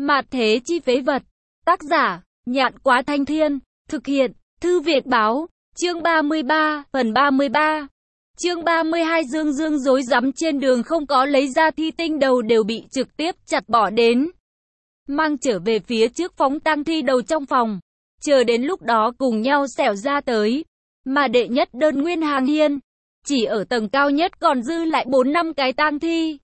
Mạt thế chi phế vật. Tác giả, Nhạn Quá Thanh Thiên. Thực hiện, Thư Việt Báo. Chương 33, phần 33. Chương 32 Dương Dương rối rắm trên đường không có lấy ra thi tinh đầu đều bị trực tiếp chặt bỏ đến. Mang trở về phía trước phóng tang thi đầu trong phòng. Chờ đến lúc đó cùng nhau xẻo ra tới. Mà đệ nhất đơn nguyên hàng hiên. Chỉ ở tầng cao nhất còn dư lại 4-5 cái tang thi.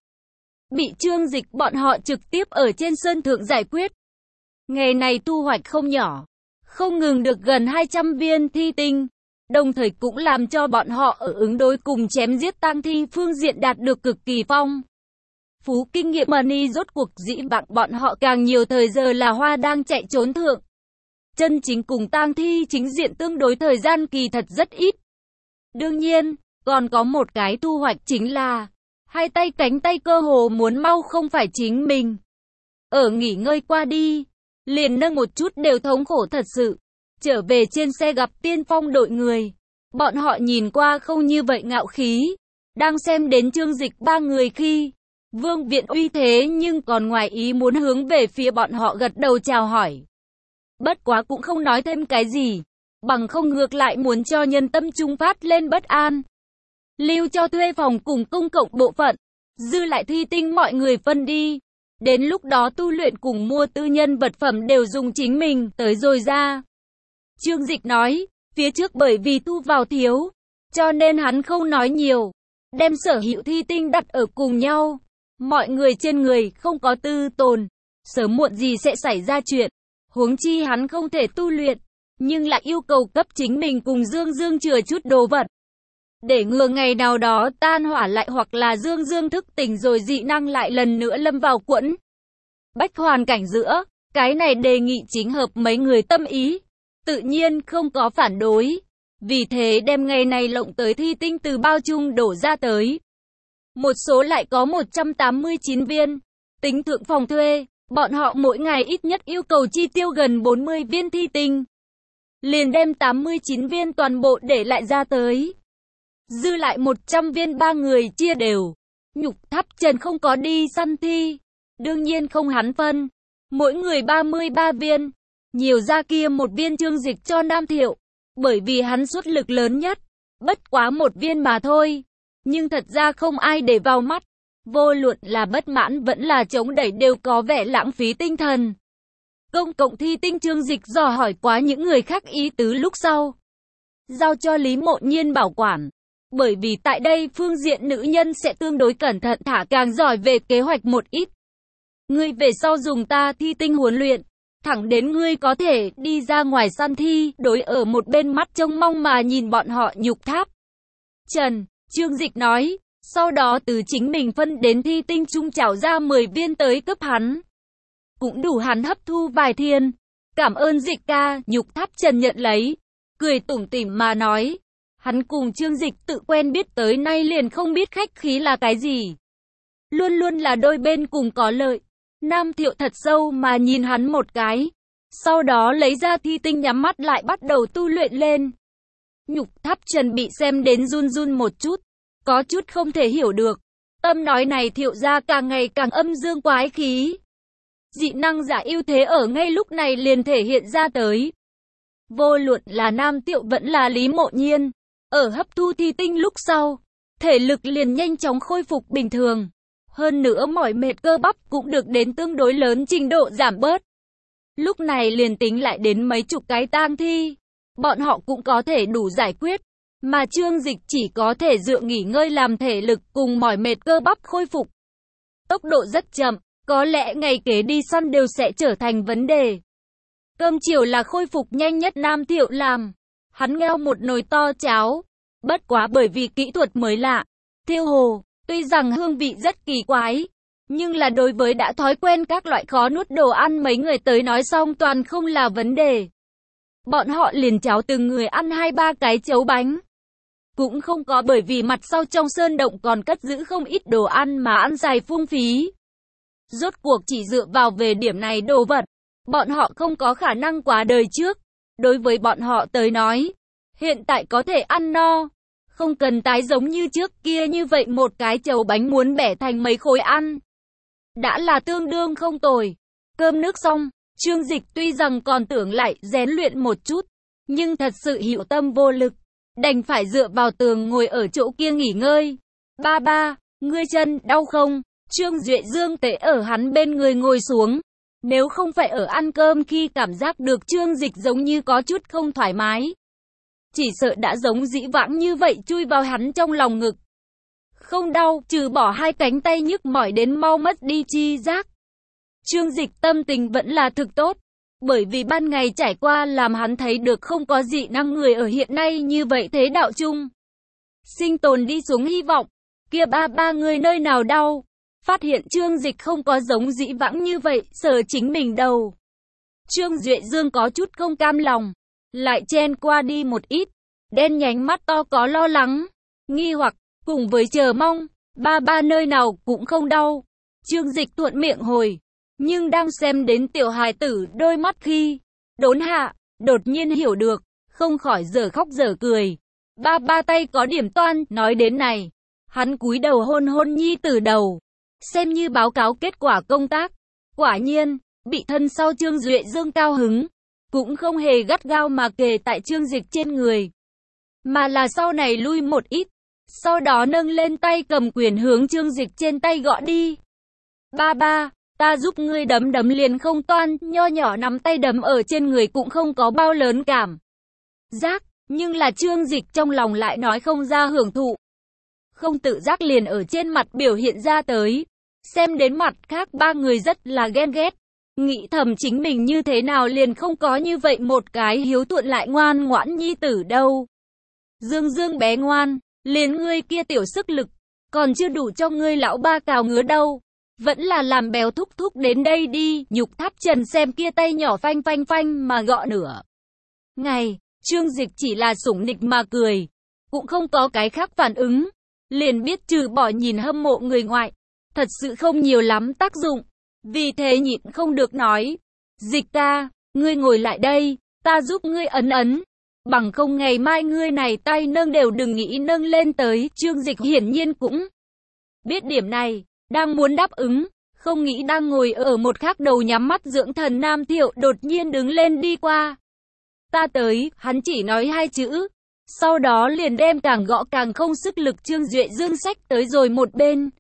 Bị Trương Dịch bọn họ trực tiếp ở trên sơn thượng giải quyết. Ngày này thu hoạch không nhỏ. Không ngừng được gần 200 viên thi tinh. Đồng thời cũng làm cho bọn họ ở ứng đối cùng chém giết tang thi phương diện đạt được cực kỳ phong phú kinh nghiệm money. Rốt cuộc dĩ vãng bọn họ càng nhiều thời giờ là hoa đang chạy trốn thượng. Chân chính cùng tang thi chính diện tương đối thời gian kỳ thật rất ít. Đương nhiên, còn có một cái thu hoạch chính là hai tay cánh tay cơ hồ muốn mau không phải chính mình. Ở nghỉ ngơi qua đi, liền nâng một chút đều thống khổ thật sự. Trở về trên xe gặp tiên phong đội người. Bọn họ nhìn qua không như vậy ngạo khí. Đang xem đến Trương Dịch ba người khi Vương Viện uy thế nhưng còn ngoài ý muốn hướng về phía bọn họ gật đầu chào hỏi. Bất quá cũng không nói thêm cái gì. Bằng không ngược lại muốn cho nhân tâm trung phát lên bất an. Lưu cho thuê phòng cùng công cộng bộ phận. Dư lại thi tinh mọi người phân đi. Đến lúc đó tu luyện cùng mua tư nhân vật phẩm đều dùng chính mình tới rồi ra. Trương Dịch nói, phía trước bởi vì thu vào thiếu, cho nên hắn không nói nhiều. Đem sở hữu thi tinh đặt ở cùng nhau. Mọi người trên người không có tư tồn. Sớm muộn gì sẽ xảy ra chuyện. Huống chi hắn không thể tu luyện. Nhưng lại yêu cầu cấp chính mình cùng Dương Dương chừa chút đồ vật. Để ngừa ngày nào đó tan hỏa lại hoặc là Dương Dương thức tỉnh rồi dị năng lại lần nữa lâm vào quẫn bách hoàn cảnh giữa. Cái này đề nghị chính hợp mấy người tâm ý. Tự nhiên không có phản đối. Vì thế đem ngày này lộng tới thi tinh từ bao chung đổ ra tới. Một số lại có 189 viên. Tính thượng phòng thuê, bọn họ mỗi ngày ít nhất yêu cầu chi tiêu gần 40 viên thi tinh. Liền đem 89 viên toàn bộ để lại ra tới. Dư lại 100 viên ba người chia đều. Nhục Tháp Trần không có đi săn thi. Đương nhiên không hắn phân. Mỗi người 33 viên. Nhiều ra kia một viên Trương Dịch cho Nam Thiệu. Bởi vì hắn xuất lực lớn nhất. Bất quá một viên mà thôi. Nhưng thật ra không ai để vào mắt. Vô luận là bất mãn vẫn là chống đẩy đều có vẻ lãng phí tinh thần. Công cộng thi tinh Trương Dịch dò hỏi quá những người khác ý tứ lúc sau. Giao cho Lý Mộ Nhiên bảo quản. Bởi vì tại đây phương diện nữ nhân sẽ tương đối cẩn thận thả càng giỏi về kế hoạch một ít. Ngươi về sau dùng ta thi tinh huấn luyện. Thẳng đến ngươi có thể đi ra ngoài săn thi. Đối ở một bên mắt trông mong mà nhìn bọn họ Nhục Tháp Trần. Trương Dịch nói. Sau đó từ chính mình phân đến thi tinh trung trảo ra 10 viên tới cấp hắn. Cũng đủ hắn hấp thu vài thiên. Cảm ơn Dịch ca. Nhục Tháp Trần nhận lấy. Cười tủm tỉm mà nói. Hắn cùng Trương Dịch tự quen biết tới nay liền không biết khách khí là cái gì. Luôn luôn là đôi bên cùng có lợi. Nam Thiệu thật sâu mà nhìn hắn một cái. Sau đó lấy ra thi tinh nhắm mắt lại bắt đầu tu luyện lên. Nhục Tháp Trần bị xem đến run run một chút. Có chút không thể hiểu được. Tâm nói này Thiệu ra càng ngày càng âm dương quái khí. Dị năng giả ưu thế ở ngay lúc này liền thể hiện ra tới. Vô luận là Nam Thiệu vẫn là Lý Mộ Nhiên. Ở hấp thu thi tinh lúc sau, thể lực liền nhanh chóng khôi phục bình thường. Hơn nữa mỏi mệt cơ bắp cũng được đến tương đối lớn trình độ giảm bớt. Lúc này liền tính lại đến mấy chục cái tang thi, bọn họ cũng có thể đủ giải quyết. Mà Trương Dịch chỉ có thể dựa nghỉ ngơi làm thể lực cùng mỏi mệt cơ bắp khôi phục. Tốc độ rất chậm, có lẽ ngày kế đi săn đều sẽ trở thành vấn đề. Cơm chiều là khôi phục nhanh nhất Nam Thiệu làm. Hắn ngao một nồi to cháo. Bất quá bởi vì kỹ thuật mới lạ. Thiêu hồ, tuy rằng hương vị rất kỳ quái. Nhưng là đối với đã thói quen các loại khó nuốt đồ ăn mấy người tới nói xong toàn không là vấn đề. Bọn họ liền cháo từng người ăn 2-3 cái chấu bánh. Cũng không có bởi vì mặt sau trong sơn động còn cất giữ không ít đồ ăn mà ăn dài phung phí. Rốt cuộc chỉ dựa vào về điểm này đồ vật. Bọn họ không có khả năng quá đời trước. Đối với bọn họ tới nói, hiện tại có thể ăn no, không cần tái giống như trước kia như vậy một cái chầu bánh muốn bẻ thành mấy khối ăn. Đã là tương đương không tồi. Cơm nước xong, Trương Dịch tuy rằng còn tưởng lại rèn luyện một chút, nhưng thật sự hữu tâm vô lực, đành phải dựa vào tường ngồi ở chỗ kia nghỉ ngơi. Ba ba, ngươi chân đau không? Trương Duệ Dương tế ở hắn bên người ngồi xuống. Nếu không phải ở ăn cơm khi cảm giác được Trương Dịch giống như có chút không thoải mái, chỉ sợ đã giống dĩ vãng như vậy chui vào hắn trong lòng ngực. Không đau, trừ bỏ hai cánh tay nhức mỏi đến mau mất đi chi giác. Trương Dịch tâm tình vẫn là thực tốt, bởi vì ban ngày trải qua làm hắn thấy được không có dị năng người ở hiện nay như vậy thế đạo chung. Sinh tồn đi xuống hy vọng, kia ba ba người nơi nào đau. Phát hiện Trương Dịch không có giống dĩ vãng như vậy, sờ chính mình đầu. Trương Duệ Dương có chút không cam lòng, lại chen qua đi một ít, đen nhánh mắt to có lo lắng, nghi hoặc, cùng với chờ mong, ba ba nơi nào cũng không đau. Trương Dịch thuận miệng hồi, nhưng đang xem đến tiểu hài tử đôi mắt khi đốn hạ, đột nhiên hiểu được, không khỏi dở khóc dở cười. Ba ba tay có điểm toan, nói đến này, hắn cúi đầu hôn hôn nhi tử đầu, xem như báo cáo kết quả công tác. Quả nhiên, bị thân sau Trương Duệ Dương cao hứng, cũng không hề gắt gao mà kề tại Trương Dịch trên người, mà là sau này lui một ít, sau đó nâng lên tay cầm quyền hướng Trương Dịch trên tay gõ đi. Ba ba, ta giúp ngươi đấm đấm liền không toan, nho nhỏ nắm tay đấm ở trên người cũng không có bao lớn cảm giác, nhưng là Trương Dịch trong lòng lại nói không ra hưởng thụ. Không tự giác liền ở trên mặt biểu hiện ra tới, xem đến mặt khác ba người rất là ghen ghét, nghĩ thầm chính mình như thế nào liền không có như vậy một cái hiếu thuận lại ngoan ngoãn nhi tử đâu. Dương Dương bé ngoan, liền ngươi kia tiểu sức lực, còn chưa đủ cho ngươi lão ba cào ngứa đâu, vẫn là làm béo thúc thúc đến đây đi. Nhục Tháp Trần xem kia tay nhỏ phanh phanh phanh mà gõ nửa ngày, Trương Dịch chỉ là sủng nịch mà cười, cũng không có cái khác phản ứng, liền biết trừ bỏ nhìn hâm mộ người ngoại, thật sự không nhiều lắm tác dụng, vì thế nhịn không được nói, Dịch ca, ngươi ngồi lại đây, ta giúp ngươi ấn ấn, bằng không ngày mai ngươi này tay nâng đều đừng nghĩ nâng lên tới. Trương Dịch hiển nhiên cũng biết điểm này, đang muốn đáp ứng, không nghĩ đang ngồi ở một khác đầu nhắm mắt dưỡng thần Nam Thiệu đột nhiên đứng lên đi qua. Ta tới, hắn chỉ nói hai chữ, sau đó liền đem càng gõ càng không sức lực Trương Duệ Dương sách tới rồi một bên.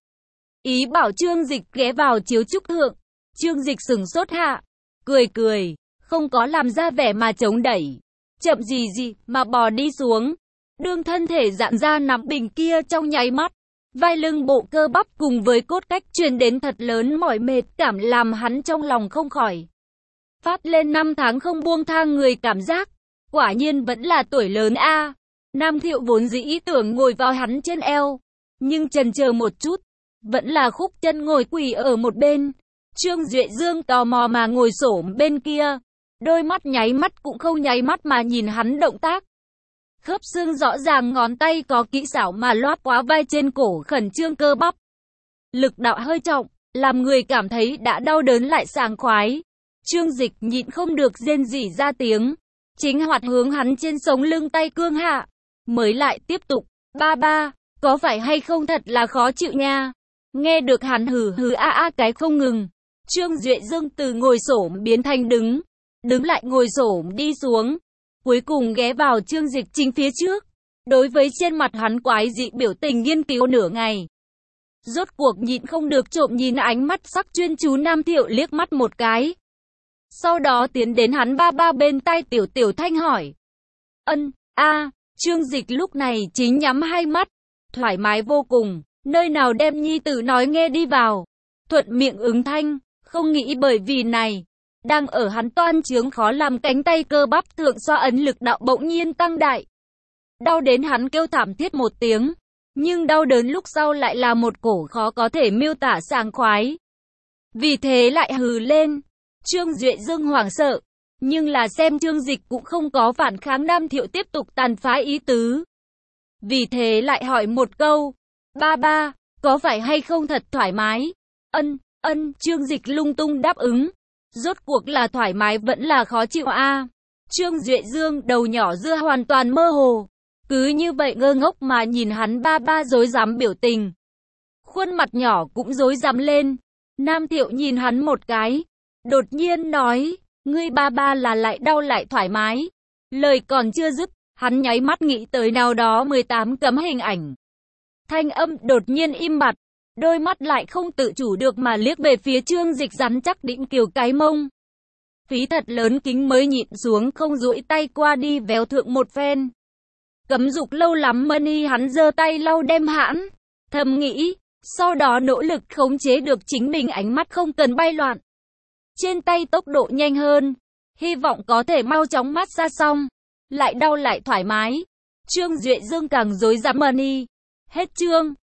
Ý bảo Trương Dịch ghé vào chiếu trúc thượng. Trương Dịch sừng sốt hạ, cười cười, không có làm ra vẻ mà chống đẩy, chậm gì mà bò đi xuống. Đương thân thể giãn ra nắm bình kia trong nháy mắt, vai lưng bộ cơ bắp cùng với cốt cách truyền đến thật lớn mỏi mệt cảm làm hắn trong lòng không khỏi phát lên 5 tháng không buông tha người cảm giác. Quả nhiên vẫn là tuổi lớn a. Nam Thiệu vốn dĩ ý tưởng ngồi vào hắn trên eo, nhưng chần chờ một chút, vẫn là khúc chân ngồi quỳ ở một bên. Trương Duệ Dương tò mò mà ngồi xổm bên kia, đôi mắt nháy mắt cũng không nháy mắt mà nhìn hắn động tác. Khớp xương rõ ràng, ngón tay có kỹ xảo mà loát quá vai trên cổ khẩn trương cơ bắp. Lực đạo hơi trọng, làm người cảm thấy đã đau đớn lại sảng khoái. Trương Dịch nhịn không được rên rỉ ra tiếng, chính hoạt hướng hắn trên sống lưng tay cương hạ, mới lại tiếp tục, ba ba, có phải hay không thật là khó chịu nha. Nghe được hắn hừ hừ a a cái không ngừng, Trương Duệ Dương từ ngồi xổm biến thành đứng lại ngồi xổm đi xuống, cuối cùng ghé vào Trương Dịch chính phía trước. Đối với trên mặt hắn quái dị biểu tình nghiên cứu nửa ngày, rốt cuộc nhịn không được trộm nhìn ánh mắt sắc chuyên chú Nam Thiệu liếc mắt một cái. Sau đó tiến đến hắn ba ba bên tai tiểu thanh hỏi. Ân, a. Trương Dịch lúc này chính nhắm hai mắt, thoải mái vô cùng, nơi nào đem nhi tử nói nghe đi vào. Thuận miệng ứng thanh, không nghĩ bởi vì này, đang ở hắn toan trướng khó làm cánh tay cơ bắp thượng xoa ấn lực đạo bỗng nhiên tăng đại. Đau đến hắn kêu thảm thiết một tiếng, nhưng đau đớn lúc sau lại là một cổ khó có thể miêu tả sảng khoái. Vì thế lại hừ lên. Trương Duệ Dương hoảng sợ, nhưng là xem Trương Dịch cũng không có phản kháng, Nam Thiệu tiếp tục tàn phá ý tứ. Vì thế lại hỏi một câu, ba ba, có phải hay không thật thoải mái? Ân, Trương Dịch lung tung đáp ứng. Rốt cuộc là thoải mái vẫn là khó chịu a? Trương Duệ Dương đầu nhỏ dưa hoàn toàn mơ hồ, cứ như vậy ngơ ngốc mà nhìn hắn ba ba rối rắm biểu tình. Khuôn mặt nhỏ cũng rối rắm lên. Nam Thiệu nhìn hắn một cái, đột nhiên nói, ngươi ba ba là lại đau lại thoải mái. Lời còn chưa dứt, hắn nháy mắt nghĩ tới nào đó 18 cấm hình ảnh. Thanh âm đột nhiên im bặt, đôi mắt lại không tự chủ được mà liếc về phía Trương Dịch rắn chắc đĩnh kiều cái mông. Phí thật lớn kính mới nhịn xuống không duỗi tay qua đi véo thượng một phen. Cấm dục lâu lắm Money hắn giơ tay lau đem hãn, thầm nghĩ, sau đó nỗ lực khống chế được chính mình ánh mắt không cần bay loạn. Trên tay tốc độ nhanh hơn, hy vọng có thể mau chóng mát ra xong, lại đau lại thoải mái. Trương Duệ Dương càng rối rắm Money. Hết chương.